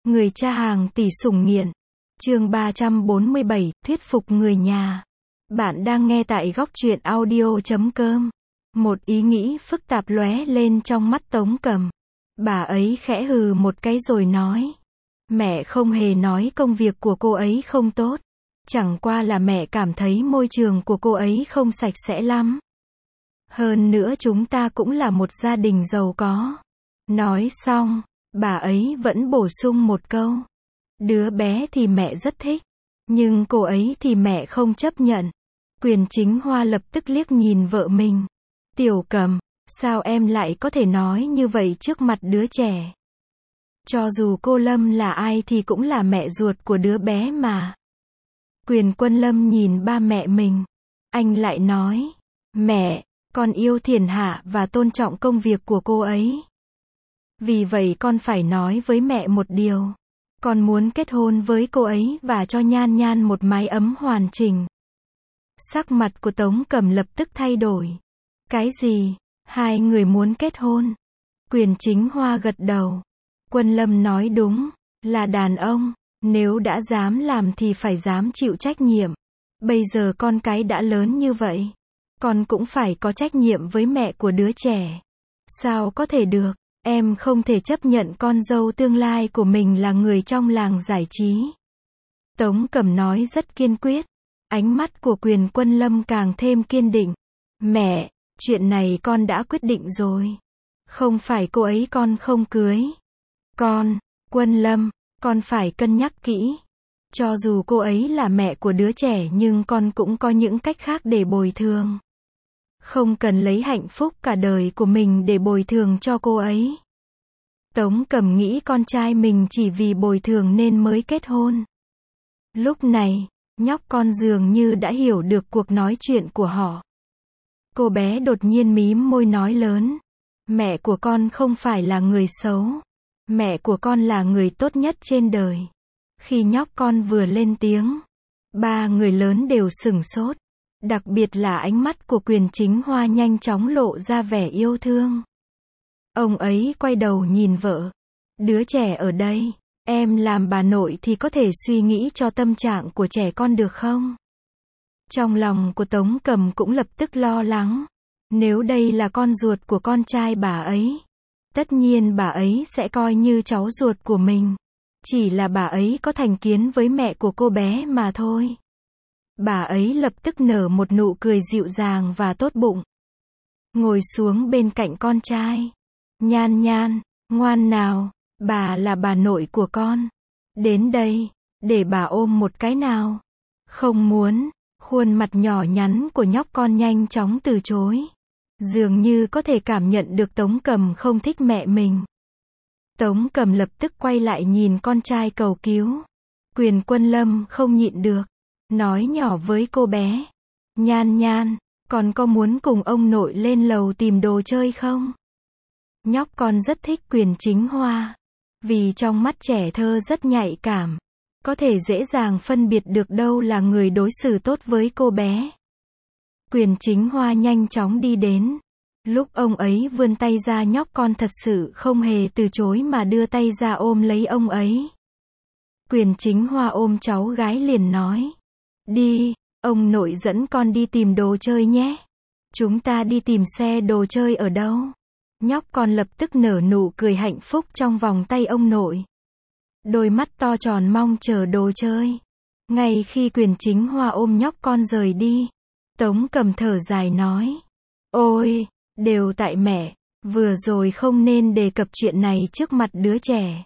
Người cha hàng tỷ sủng nghiện. Chương 347, thuyết phục người nhà. Bạn đang nghe tại góc truyện audio.com. Một ý nghĩ phức tạp lóe lên trong mắt Tống Cầm. Bà ấy khẽ hừ một cái rồi nói. Mẹ không hề nói công việc của cô ấy không tốt. Chẳng qua là mẹ cảm thấy môi trường của cô ấy không sạch sẽ lắm. Hơn nữa chúng ta cũng là một gia đình giàu có. Nói xong, bà ấy vẫn bổ sung một câu. Đứa bé thì mẹ rất thích. Nhưng cô ấy thì mẹ không chấp nhận. Quyền Chính Hoa lập tức liếc nhìn vợ mình. Tiểu Cầm, sao em lại có thể nói như vậy trước mặt đứa trẻ? Cho dù cô Lâm là ai thì cũng là mẹ ruột của đứa bé mà. Quyền Quân Lâm nhìn ba mẹ mình. Anh lại nói. Mẹ, con yêu Thiền Hạ và tôn trọng công việc của cô ấy. Vì vậy con phải nói với mẹ một điều. Con muốn kết hôn với cô ấy và cho Nhan Nhan một mái ấm hoàn chỉnh. Sắc mặt của Tống Cầm lập tức thay đổi. Cái gì? Hai người muốn kết hôn? Quyền Chính Hoa gật đầu. Quân Lâm nói đúng, là đàn ông, nếu đã dám làm thì phải dám chịu trách nhiệm. Bây giờ con cái đã lớn như vậy, con cũng phải có trách nhiệm với mẹ của đứa trẻ. Sao có thể được? Em không thể chấp nhận con dâu tương lai của mình là người trong làng giải trí. Tống Cầm nói rất kiên quyết. Ánh mắt của Quyền Quân Lâm càng thêm kiên định. Mẹ, chuyện này con đã quyết định rồi. Không phải cô ấy con không cưới. Quân Lâm, con phải cân nhắc kỹ. Cho dù cô ấy là mẹ của đứa trẻ nhưng con cũng có những cách khác để bồi thường. Không cần lấy hạnh phúc cả đời của mình để bồi thường cho cô ấy. Tống Cầm nghĩ con trai mình chỉ vì bồi thường nên mới kết hôn. Lúc này, nhóc con dường như đã hiểu được cuộc nói chuyện của họ. Cô bé đột nhiên mím môi nói lớn. Mẹ của con không phải là người xấu. Mẹ của con là người tốt nhất trên đời. Khi nhóc con vừa lên tiếng, ba người lớn đều sửng sốt. Đặc biệt là ánh mắt của Quyền Chính Hoa nhanh chóng lộ ra vẻ yêu thương. Ông ấy quay đầu nhìn vợ. Đứa trẻ ở đây, em làm bà nội thì có thể suy nghĩ cho tâm trạng của trẻ con được không? Trong lòng của Tống Cầm cũng lập tức lo lắng. Nếu đây là con ruột của con trai bà ấy, tất nhiên bà ấy sẽ coi như cháu ruột của mình. Chỉ là bà ấy có thành kiến với mẹ của cô bé mà thôi. Bà ấy lập tức nở một nụ cười dịu dàng và tốt bụng. Ngồi xuống bên cạnh con trai. Nhan Nhan, ngoan nào, bà là bà nội của con. Đến đây, để bà ôm một cái nào. Không muốn, khuôn mặt nhỏ nhắn của nhóc con nhanh chóng từ chối. Dường như có thể cảm nhận được Tống Cầm không thích mẹ mình. Tống Cầm lập tức quay lại nhìn con trai cầu cứu. Quyền Quân Lâm không nhịn được. Nói nhỏ với cô bé. Nhan Nhan, con có muốn cùng ông nội lên lầu tìm đồ chơi không? Nhóc con rất thích Quyền Chính Hoa. Vì trong mắt trẻ thơ rất nhạy cảm. Có thể dễ dàng phân biệt được đâu là người đối xử tốt với cô bé. Quyền Chính Hoa nhanh chóng đi đến. Lúc ông ấy vươn tay ra nhóc con thật sự không hề từ chối mà đưa tay ra ôm lấy ông ấy. Quyền Chính Hoa ôm cháu gái liền nói. Đi, ông nội dẫn con đi tìm đồ chơi nhé. Chúng ta đi tìm xe đồ chơi ở đâu? Nhóc con lập tức nở nụ cười hạnh phúc trong vòng tay ông nội. Đôi mắt to tròn mong chờ đồ chơi. Ngay khi Quyền Chính Hoa ôm nhóc con rời đi, Tống Cầm thở dài nói. Ôi, đều tại mẹ, vừa rồi không nên đề cập chuyện này trước mặt đứa trẻ.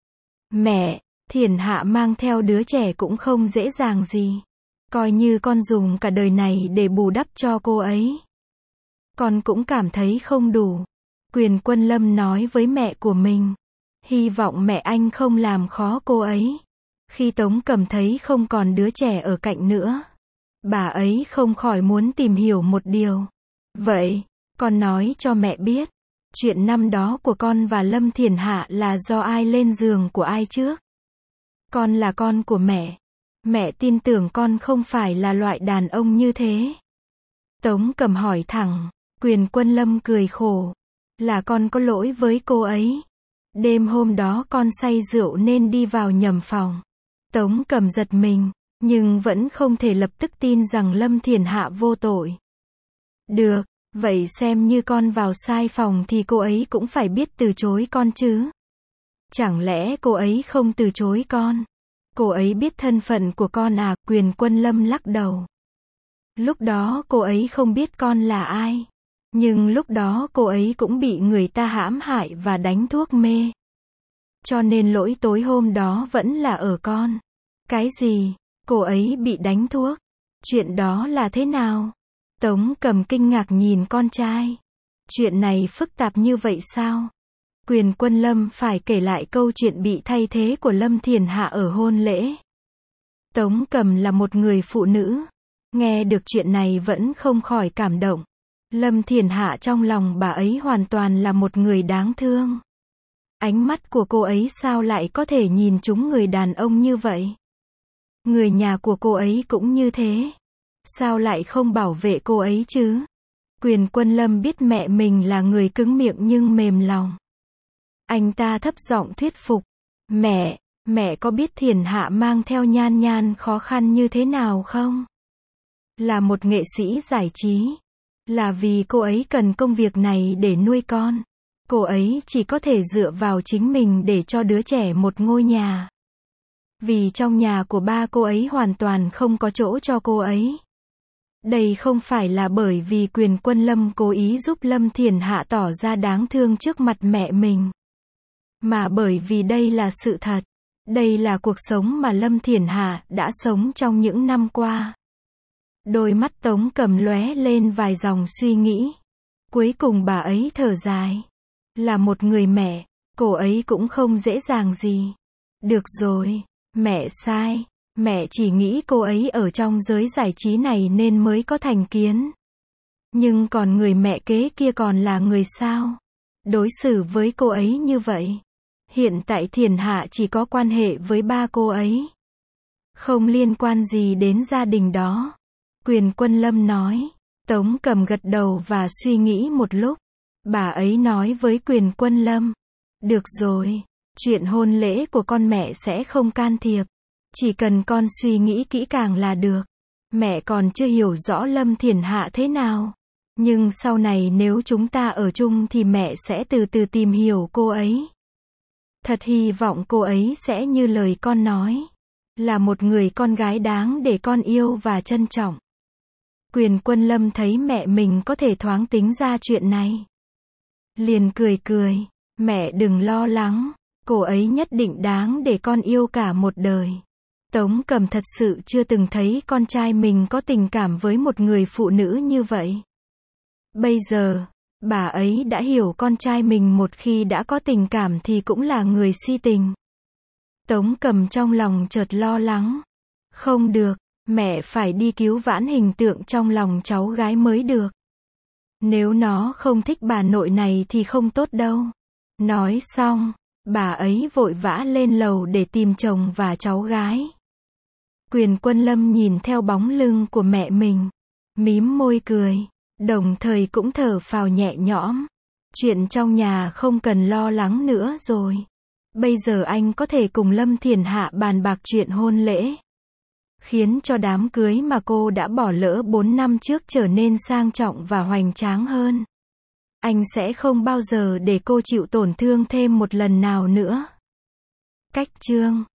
Mẹ, Thiền Hạ mang theo đứa trẻ cũng không dễ dàng gì. Coi như con dùng cả đời này để bù đắp cho cô ấy. Con cũng cảm thấy không đủ. Quyền Quân Lâm nói với mẹ của mình. Hy vọng mẹ anh không làm khó cô ấy. Khi Tống Cầm thấy không còn đứa trẻ ở cạnh nữa, bà ấy không khỏi muốn tìm hiểu một điều. Vậy, con nói cho mẹ biết, chuyện năm đó của con và Lâm Thiền Hạ là do ai lên giường của ai trước? Con là con của mẹ. Mẹ tin tưởng con không phải là loại đàn ông như thế. Tống Cầm hỏi thẳng. Quyền Quân Lâm cười khổ. Là con có lỗi với cô ấy. Đêm hôm đó con say rượu nên đi vào nhầm phòng. Tống Cầm giật mình, nhưng vẫn không thể lập tức tin rằng Lâm Thiền Hạ vô tội. Được, vậy xem như con vào sai phòng thì cô ấy cũng phải biết từ chối con chứ. Chẳng lẽ cô ấy không từ chối con? Cô ấy biết thân phận của con à? Quyền Quân Lâm lắc đầu. Lúc đó cô ấy không biết con là ai. Nhưng lúc đó cô ấy cũng bị người ta hãm hại và đánh thuốc mê. Cho nên lỗi tối hôm đó vẫn là ở con. Cái gì? Cô ấy bị đánh thuốc? Chuyện đó là thế nào? Tống Cầm kinh ngạc nhìn con trai. Chuyện này phức tạp như vậy sao? Quyền Quân Lâm phải kể lại câu chuyện bị thay thế của Lâm Thiền Hạ ở hôn lễ. Tống Cầm là một người phụ nữ. Nghe được chuyện này vẫn không khỏi cảm động. Lâm Thiền Hạ trong lòng bà ấy hoàn toàn là một người đáng thương. Ánh mắt của cô ấy sao lại có thể nhìn trúng người đàn ông như vậy? Người nhà của cô ấy cũng như thế. Sao lại không bảo vệ cô ấy chứ? Quyền Quân Lâm biết mẹ mình là người cứng miệng nhưng mềm lòng. Anh ta thấp giọng thuyết phục. Mẹ có biết Thiền Hạ mang theo Nhan Nhan khó khăn như thế nào không? Là một nghệ sĩ giải trí. Là vì cô ấy cần công việc này để nuôi con. Cô ấy chỉ có thể dựa vào chính mình để cho đứa trẻ một ngôi nhà. Vì trong nhà của ba cô ấy hoàn toàn không có chỗ cho cô ấy. Đây không phải là bởi vì Quyền Quân Lâm cố ý giúp Lâm Thiền Hạ tỏ ra đáng thương trước mặt mẹ mình. Mà bởi vì đây là sự thật. Đây là cuộc sống mà Lâm Thiền Hạ đã sống trong những năm qua. Đôi mắt Tống Cầm lóe lên vài dòng suy nghĩ. Cuối cùng bà ấy thở dài. Là một người mẹ, cô ấy cũng không dễ dàng gì. Được rồi, mẹ sai. Mẹ chỉ nghĩ cô ấy ở trong giới giải trí này nên mới có thành kiến. Nhưng còn người mẹ kế kia còn là người sao? Đối xử với cô ấy như vậy. Hiện tại Thiền Hạ chỉ có quan hệ với ba cô ấy. Không liên quan gì đến gia đình đó. Quyền Quân Lâm nói. Tống Cầm gật đầu và suy nghĩ một lúc. Bà ấy nói với Quyền Quân Lâm. Được rồi, chuyện hôn lễ của con mẹ sẽ không can thiệp. Chỉ cần con suy nghĩ kỹ càng là được. Mẹ còn chưa hiểu rõ Lâm Thiền Hạ thế nào. Nhưng sau này nếu chúng ta ở chung thì mẹ sẽ từ từ tìm hiểu cô ấy. Thật hy vọng cô ấy sẽ như lời con nói. Là một người con gái đáng để con yêu và trân trọng. Quyền Quân Lâm thấy mẹ mình có thể thoáng tính ra chuyện này. Liền cười cười. Mẹ đừng lo lắng. Cô ấy nhất định đáng để con yêu cả một đời. Tống Cầm thật sự chưa từng thấy con trai mình có tình cảm với một người phụ nữ như vậy. Bây giờ, bà ấy đã hiểu con trai mình một khi đã có tình cảm thì cũng là người si tình. Tống Cầm trong lòng chợt lo lắng. Không được, mẹ phải đi cứu vãn hình tượng trong lòng cháu gái mới được. Nếu nó không thích bà nội này thì không tốt đâu. Nói xong, bà ấy vội vã lên lầu để tìm chồng và cháu gái. Quyền Quân Lâm nhìn theo bóng lưng của mẹ mình, mím môi cười, đồng thời cũng thở phào nhẹ nhõm. Chuyện trong nhà không cần lo lắng nữa rồi. Bây giờ anh có thể cùng Lâm Thiền Hạ bàn bạc chuyện hôn lễ. Khiến cho đám cưới mà cô đã bỏ lỡ 4 năm trước trở nên sang trọng và hoành tráng hơn. Anh sẽ không bao giờ để cô chịu tổn thương thêm một lần nào nữa. Cách chương